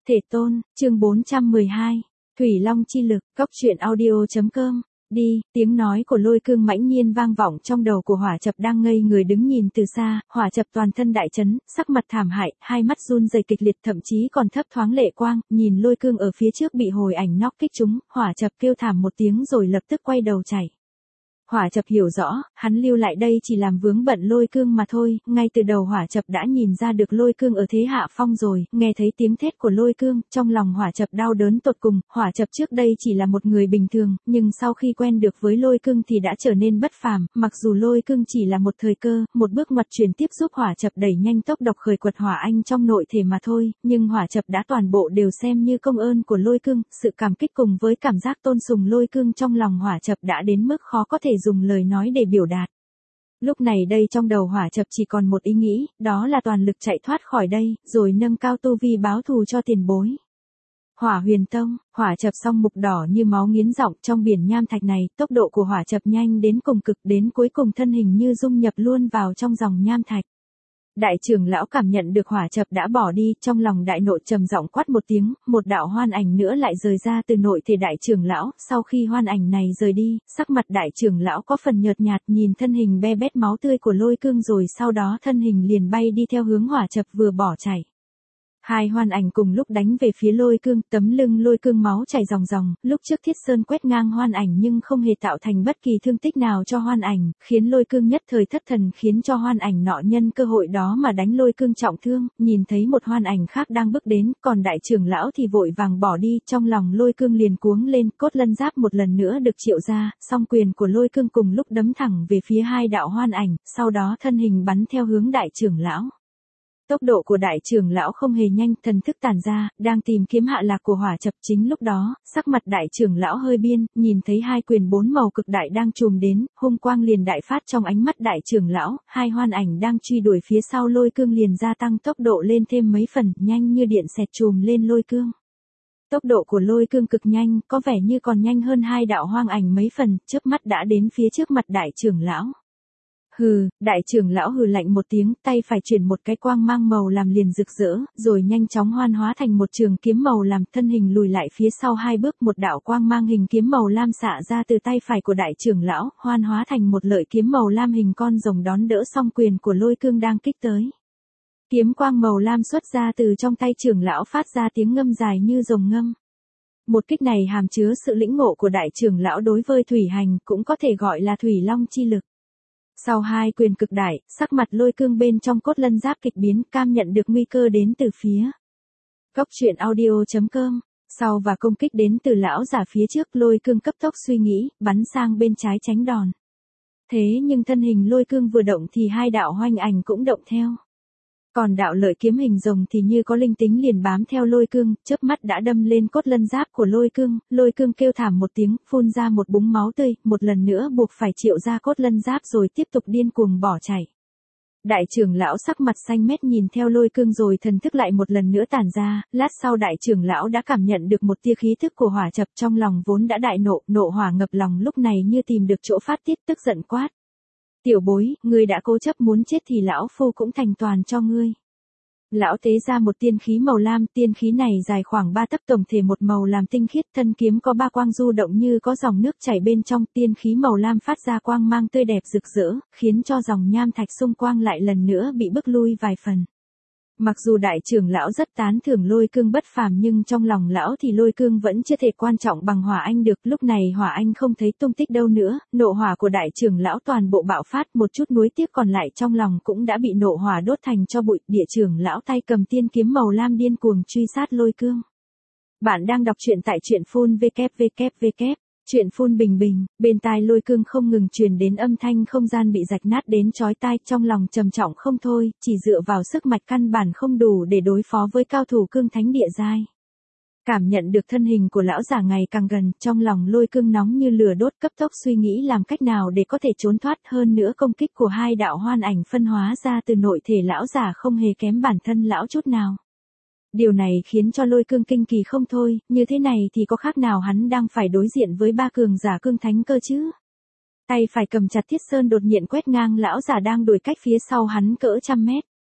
Thể tôn, chương 412. Thủy Long chi lực, góc truyện audio.com. Đi, tiếng nói của Lôi Cương mãnh nhiên vang vọng trong đầu của Hỏa Chập đang ngây người đứng nhìn từ xa. Hỏa Chập toàn thân đại chấn, sắc mặt thảm hại, hai mắt run rẩy kịch liệt, thậm chí còn thấp thoáng lệ quang, nhìn Lôi Cương ở phía trước bị hồi ảnh knock kích trúng. Hỏa Chập kêu thảm một tiếng rồi lập tức quay đầu chạy. Hỏa Chập hiểu rõ, hắn lưu lại đây chỉ làm vướng bận Lôi Cương mà thôi, ngay từ đầu Hỏa Chập đã nhìn ra được Lôi Cương ở thế hạ phong rồi, nghe thấy tiếng thét của Lôi Cương, trong lòng Hỏa Chập đau đớn tột cùng. Hỏa Chập trước đây chỉ là một người bình thường, nhưng sau khi quen được với Lôi Cương thì đã trở nên bất phàm, mặc dù Lôi Cương chỉ là một thời cơ, một bước ngoặt chuyển tiếp giúp Hỏa Chập đẩy nhanh tốc độc khởi quật hỏa anh trong nội thể mà thôi, nhưng Hỏa Chập đã toàn bộ đều xem như công ơn của Lôi Cương, sự cảm kích cùng với cảm giác tôn sùng Lôi Cương trong lòng Hỏa Chập đã đến mức khó có thể dùng lời nói để biểu đạt. Lúc này đây trong đầu Hỏa Chập chỉ còn một ý nghĩ, đó là toàn lực chạy thoát khỏi đây, rồi nâng cao tu vi báo thù cho tiền bối. Hỏa Huyền Tông, Hỏa Chập song mục đỏ như máu nghiến giọng trong biển nham thạch này, tốc độ của Hỏa Chập nhanh đến cùng cực, đến cuối cùng thân hình như dung nhập luôn vào trong dòng nham thạch. Đại trưởng lão cảm nhận được Hỏa Chập đã bỏ đi, trong lòng đại nội trầm giọng quát một tiếng, một đạo hoan ảnh nữa lại rời ra từ nội thể đại trưởng lão, sau khi hoan ảnh này rời đi, sắc mặt đại trưởng lão có phần nhợt nhạt, nhìn thân hình be bét máu tươi của Lôi Cương rồi sau đó thân hình liền bay đi theo hướng Hỏa Chập vừa bỏ chạy. Hai hoan ảnh cùng lúc đánh về phía Lôi Cương, tấm lưng Lôi Cương máu chảy ròng ròng, lúc trước Thiết Sơn quét ngang hoan ảnh nhưng không hề tạo thành bất kỳ thương tích nào cho hoan ảnh, khiến Lôi Cương nhất thời thất thần, khiến cho hoan ảnh nọ nhân cơ hội đó mà đánh Lôi Cương trọng thương, nhìn thấy một hoan ảnh khác đang bước đến, còn đại trưởng lão thì vội vàng bỏ đi, trong lòng Lôi Cương liền cuống lên, cốt lân giáp một lần nữa được triệu ra, song quyền của Lôi Cương cùng lúc đấm thẳng về phía hai đạo hoan ảnh, sau đó thân hình bắn theo hướng đại trưởng lão. Tốc độ của đại trưởng lão không hề nhanh, thần thức tản ra, đang tìm kiếm hạ lạc của Hỏa Chập. Chính lúc đó, sắc mặt đại trưởng lão hơi biên, nhìn thấy hai quyền bốn màu cực đại đang trùm đến, hung quang liền đại phát trong ánh mắt đại trưởng lão, hai hoan ảnh đang truy đuổi phía sau Lôi Cương liền gia tăng tốc độ lên thêm mấy phần, nhanh như điện xẹt trùm lên Lôi Cương. Tốc độ của Lôi Cương cực nhanh, có vẻ như còn nhanh hơn hai đạo hoang ảnh mấy phần, chớp mắt đã đến phía trước mặt đại trưởng lão. Hừ, đại trưởng lão hừ lạnh một tiếng, tay phải chuyển một cái quang mang màu làm liền rực rỡ, rồi nhanh chóng hoan hóa thành một trường kiếm màu làm, thân hình lùi lại phía sau hai bước, một đạo quang mang hình kiếm màu lam xạ ra từ tay phải của đại trưởng lão, hoan hóa thành một lợi kiếm màu lam hình con rồng đón đỡ song quyền của Lôi Cương đang kích tới. Kiếm quang màu lam xuất ra từ trong tay trưởng lão phát ra tiếng ngâm dài như rồng ngâm. Một kích này hàm chứa sự lĩnh ngộ của đại trưởng lão đối với thủy hành, cũng có thể gọi là thủy long chi lực. Sau hai quyền cực đại, sắc mặt Lôi Cương bên trong cốt lân giáp kịch biến, cam nhận được nguy cơ đến từ phía góc truyện audio.com. Sau và công kích đến từ lão giả phía trước, Lôi Cương cấp tốc suy nghĩ, bắn sang bên trái tránh đòn. Thế nhưng thân hình Lôi Cương vừa động thì hai đạo hoanh ảnh cũng động theo. Còn đạo lợi kiếm hình rồng thì như có linh tính liền bám theo Lôi Cương, chớp mắt đã đâm lên cốt lân giáp của Lôi Cương kêu thảm một tiếng, phun ra một búng máu tươi, một lần nữa buộc phải triệu ra cốt lân giáp rồi tiếp tục điên cuồng bỏ chạy. Đại trưởng lão sắc mặt xanh mét nhìn theo Lôi Cương rồi thần thức lại một lần nữa tản ra, lát sau đại trưởng lão đã cảm nhận được một tia khí thức của Hỏa Chập, trong lòng vốn đã đại nộ hỏa ngập lòng lúc này như tìm được chỗ phát tiết, tức giận quát. Tiểu bối, ngươi đã cố chấp muốn chết thì lão phu cũng thành toàn cho ngươi. Lão tế ra một tiên khí màu lam, tiên khí này dài khoảng 3 tấc, tổng thể một màu làm tinh khiết, thân kiếm có ba quang du động như có dòng nước chảy bên trong, tiên khí màu lam phát ra quang mang tươi đẹp rực rỡ, khiến cho dòng nham thạch xung quanh lại lần nữa bị bức lui vài phần. Mặc dù đại trưởng lão rất tán thưởng Lôi Cương bất phàm nhưng trong lòng lão thì Lôi Cương vẫn chưa thể quan trọng bằng hỏa anh được, lúc này hỏa anh không thấy tung tích đâu nữa, nộ hỏa của đại trưởng lão toàn bộ bạo phát, một chút nuối tiếc còn lại trong lòng cũng đã bị nộ hỏa đốt thành cho bụi, địa trưởng lão tay cầm tiên kiếm màu lam điên cuồng truy sát Lôi Cương. Bạn đang đọc truyện tại truyện phun www. Chuyện phun bình bình, bên tai Lôi Cương không ngừng truyền đến âm thanh không gian bị rạch nát đến chói tai, trong lòng trầm trọng không thôi, chỉ dựa vào sức mạch căn bản không đủ để đối phó với cao thủ cương thánh địa giai. Cảm nhận được thân hình của lão giả ngày càng gần, trong lòng Lôi Cương nóng như lửa đốt, cấp tốc suy nghĩ làm cách nào để có thể trốn thoát, hơn nữa công kích của hai đạo hoan ảnh phân hóa ra từ nội thể lão giả không hề kém bản thân lão chút nào. Điều này khiến cho Lôi Cương kinh kỳ không thôi, như thế này thì có khác nào hắn đang phải đối diện với ba cường giả cương thánh cơ chứ. Tay phải cầm chặt Thiết Sơn đột nhiên quét ngang lão giả đang đuổi cách phía sau hắn cỡ trăm mét.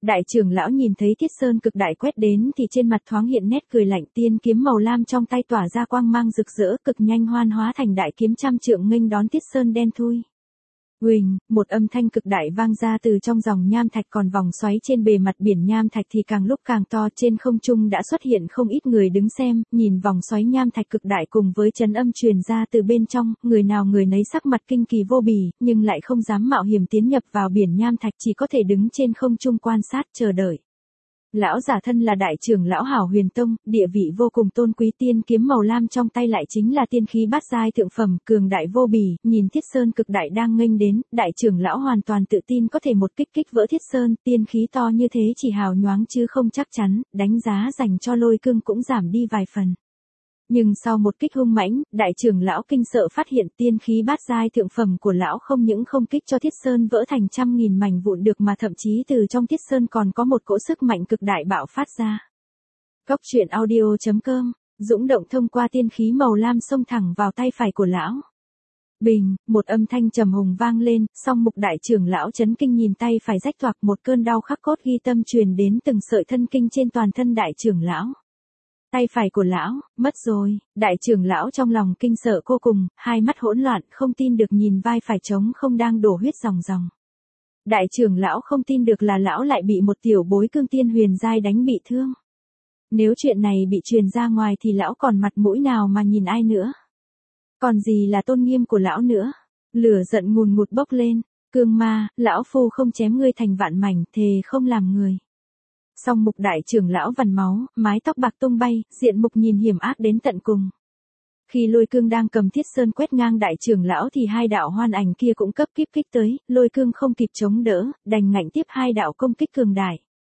Đại trưởng lão nhìn thấy Thiết Sơn cực đại quét đến thì trên mặt thoáng hiện nét cười lạnh, tiên kiếm màu lam trong tay tỏa ra quang mang rực rỡ, cực nhanh hoan hóa thành đại kiếm trăm trượng nghênh đón Thiết Sơn đen thui. Huỳnh, một âm thanh cực đại vang ra từ trong dòng nham thạch, còn vòng xoáy trên bề mặt biển nham thạch thì càng lúc càng to, trên không trung đã xuất hiện không ít người đứng xem, nhìn vòng xoáy nham thạch cực đại cùng với chấn âm truyền ra từ bên trong, người nào người nấy sắc mặt kinh kỳ vô bì, nhưng lại không dám mạo hiểm tiến nhập vào biển nham thạch, chỉ có thể đứng trên không trung quan sát chờ đợi. Lão giả thân là đại trưởng lão Hảo Huyền Tông, địa vị vô cùng tôn quý, tiên kiếm màu lam trong tay lại chính là tiên khí bát giai thượng phẩm, cường đại vô bì, nhìn Thiết Sơn cực đại đang nghênh đến, đại trưởng lão hoàn toàn tự tin có thể một kích kích vỡ Thiết Sơn, tiên khí to như thế chỉ hào nhoáng chứ không chắc chắn, đánh giá dành cho Lôi Cương cũng giảm đi vài phần. Nhưng sau một kích hung mãnh, đại trưởng lão kinh sợ phát hiện tiên khí bát giai thượng phẩm của lão không những không kích cho Thiết Sơn vỡ thành trăm nghìn mảnh vụn được mà thậm chí từ trong Thiết Sơn còn có một cỗ sức mạnh cực đại bạo phát ra. Cốc truyện audio.com, dũng động thông qua tiên khí màu lam xông thẳng vào tay phải của lão. Bình, một âm thanh trầm hùng vang lên, song mục đại trưởng lão chấn kinh nhìn tay phải rách toạc, một cơn đau khắc cốt ghi tâm truyền đến từng sợi thân kinh trên toàn thân đại trưởng lão. Tay phải của lão, mất rồi, đại trưởng lão trong lòng kinh sợ vô cùng, hai mắt hỗn loạn, không tin được nhìn vai phải trống không đang đổ huyết ròng ròng. Đại trưởng lão không tin được là lão lại bị một tiểu bối cương tiên huyền giai đánh bị thương. Nếu chuyện này bị truyền ra ngoài thì lão còn mặt mũi nào mà nhìn ai nữa. Còn gì là tôn nghiêm của lão nữa. Lửa giận ngùn ngụt bốc lên, cương ma, lão phu không chém ngươi thành vạn mảnh, thề không làm người. Song mục đại trưởng lão vằn máu, mái tóc bạc tung bay, diện mục nhìn hiểm ác đến tận cùng. Khi Lôi Cương đang cầm Thiết Sơn quét ngang đại trưởng lão thì hai đạo hoan ảnh kia cũng cấp kíp kích tới, Lôi Cương không kịp chống đỡ, đành ngạnh tiếp hai đạo công kích cường đại.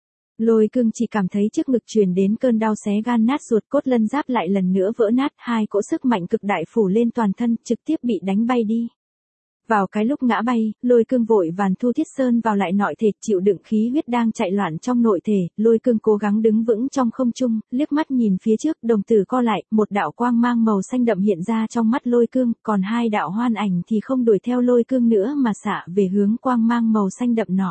Lôi Cương chỉ cảm thấy trước ngực truyền đến cơn đau xé gan nát ruột, cốt lân giáp lại lần nữa vỡ nát, hai cỗ sức mạnh cực đại phủ lên toàn thân, trực tiếp bị đánh bay đi. Vào cái lúc ngã bay, Lôi Cương vội vàng thu Thiết Sơn vào lại nội thể, chịu đựng khí huyết đang chạy loạn trong nội thể, Lôi Cương cố gắng đứng vững trong không trung, liếc mắt nhìn phía trước, đồng tử co lại, một đạo quang mang màu xanh đậm hiện ra trong mắt Lôi Cương, còn hai đạo hoan ảnh thì không đuổi theo Lôi Cương nữa mà xạ về hướng quang mang màu xanh đậm nọ.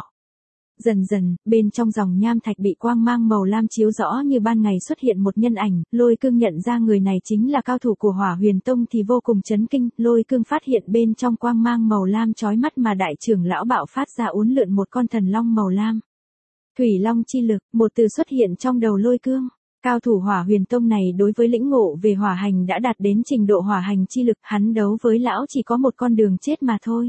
Dần dần, bên trong dòng nham thạch bị quang mang màu lam chiếu rõ như ban ngày xuất hiện một nhân ảnh, Lôi Cương nhận ra người này chính là cao thủ của Hỏa Huyền Tông thì vô cùng chấn kinh, Lôi Cương phát hiện bên trong quang mang màu lam chói mắt mà đại trưởng lão bạo phát ra uốn lượn một con thần long màu lam. Thủy Long chi lực, một từ xuất hiện trong đầu Lôi Cương. Cao thủ Hỏa Huyền Tông này đối với lĩnh ngộ về hỏa hành đã đạt đến trình độ hỏa hành chi lực, hắn đấu với lão chỉ có một con đường chết mà thôi.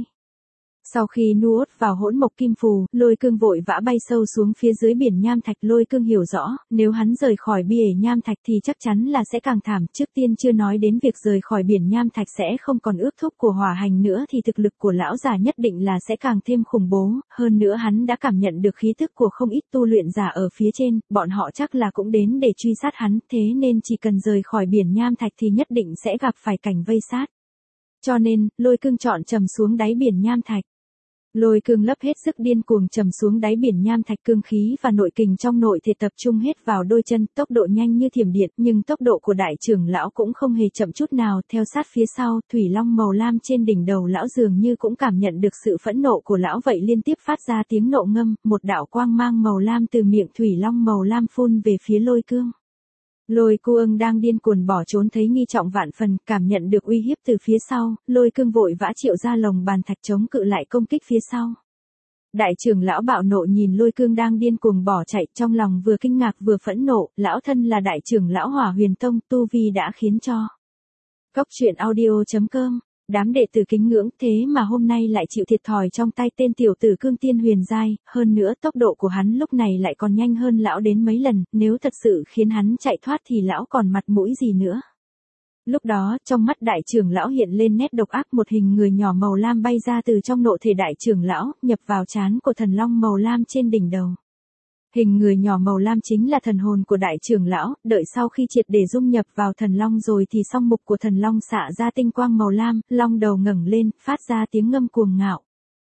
Sau khi nuốt vào hỗn mộc kim phù, Lôi Cương vội vã bay sâu xuống phía dưới biển nham thạch. Lôi Cương hiểu rõ, nếu hắn rời khỏi bìa nham thạch thì chắc chắn là sẽ càng thảm. Trước tiên chưa nói đến việc rời khỏi biển nham thạch sẽ không còn ước thúc của hỏa hành nữa thì thực lực của lão già nhất định là sẽ càng thêm khủng bố. Hơn nữa hắn đã cảm nhận được khí tức của không ít tu luyện giả ở phía trên, bọn họ chắc là cũng đến để truy sát hắn, thế nên chỉ cần rời khỏi biển nham thạch thì nhất định sẽ gặp phải cảnh vây sát. Cho nên, Lôi Cương chọn trầm xuống đáy biển nham thạch. Lôi Cương lấp hết sức điên cuồng trầm xuống đáy biển nham thạch, cương khí và nội kình trong nội thể tập trung hết vào đôi chân, tốc độ nhanh như thiểm điện, nhưng tốc độ của đại trưởng lão cũng không hề chậm chút nào, theo sát phía sau, thủy long màu lam trên đỉnh đầu lão dường như cũng cảm nhận được sự phẫn nộ của lão vậy liên tiếp phát ra tiếng nộ ngâm, một đạo quang mang màu lam từ miệng thủy long màu lam phun về phía Lôi Cương. Lôi Cương đang điên cuồng bỏ trốn thấy nghi trọng vạn phần, cảm nhận được uy hiếp từ phía sau, Lôi Cương vội vã triệu ra lồng bàn thạch chống cự lại công kích phía sau. Đại trưởng lão bạo nộ nhìn Lôi Cương đang điên cuồng bỏ chạy, trong lòng vừa kinh ngạc vừa phẫn nộ, lão thân là đại trưởng lão Hỏa Huyền Tông, tu vi đã khiến cho. Cốc truyện audio.com, đám đệ tử kính ngưỡng, thế mà hôm nay lại chịu thiệt thòi trong tay tên tiểu tử cương tiên huyền giai, hơn nữa tốc độ của hắn lúc này lại còn nhanh hơn lão đến mấy lần, nếu thật sự khiến hắn chạy thoát thì lão còn mặt mũi gì nữa. Lúc đó, trong mắt đại trưởng lão hiện lên nét độc ác, một hình người nhỏ màu lam bay ra từ trong nội thể đại trưởng lão, nhập vào trán của thần long màu lam trên đỉnh đầu. Hình người nhỏ màu lam chính là thần hồn của đại trưởng lão, đợi sau khi triệt để dung nhập vào thần long rồi thì song mục của thần long xạ ra tinh quang màu lam, long đầu ngẩng lên, phát ra tiếng ngâm cuồng ngạo.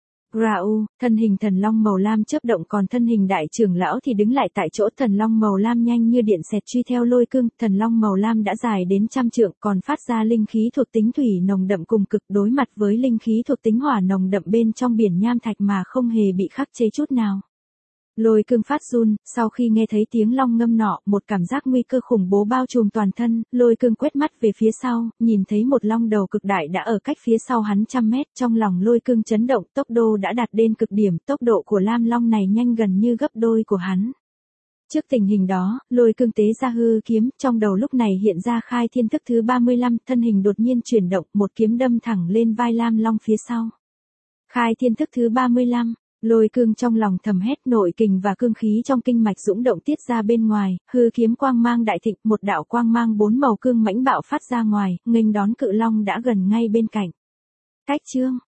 Rau, thân hình thần long màu lam chớp động, còn thân hình đại trưởng lão thì đứng lại tại chỗ. Thần long màu lam nhanh như điện xẹt truy theo Lôi Cương, thần long màu lam đã dài đến 100 trượng, còn phát ra linh khí thuộc tính thủy nồng đậm cùng cực, đối mặt với linh khí thuộc tính hỏa nồng đậm bên trong biển nham thạch mà không hề bị khắc chế chút nào. Lôi cương phát run, sau khi nghe thấy tiếng long ngâm nọ, một cảm giác nguy cơ khủng bố bao trùm toàn thân, lôi cương quét mắt về phía sau, nhìn thấy một long đầu cực đại đã ở cách phía sau hắn trăm mét, trong lòng lôi cương chấn động, tốc độ đã đạt đến cực điểm, tốc độ của lam long này nhanh gần như gấp đôi của hắn. Trước tình hình đó, lôi cương tế ra hư kiếm, trong đầu lúc này hiện ra khai thiên thức thứ 35, thân hình đột nhiên chuyển động, một kiếm đâm thẳng lên vai lam long phía sau. Khai thiên thức thứ 35. Lôi cương trong lòng thầm hét, nội kình và cương khí trong kinh mạch dũng động tiết ra bên ngoài, hư kiếm quang mang đại thịnh, một đạo quang mang 4 màu cương mãnh bạo phát ra ngoài, nghênh đón cự long đã gần ngay bên cạnh. Cách chương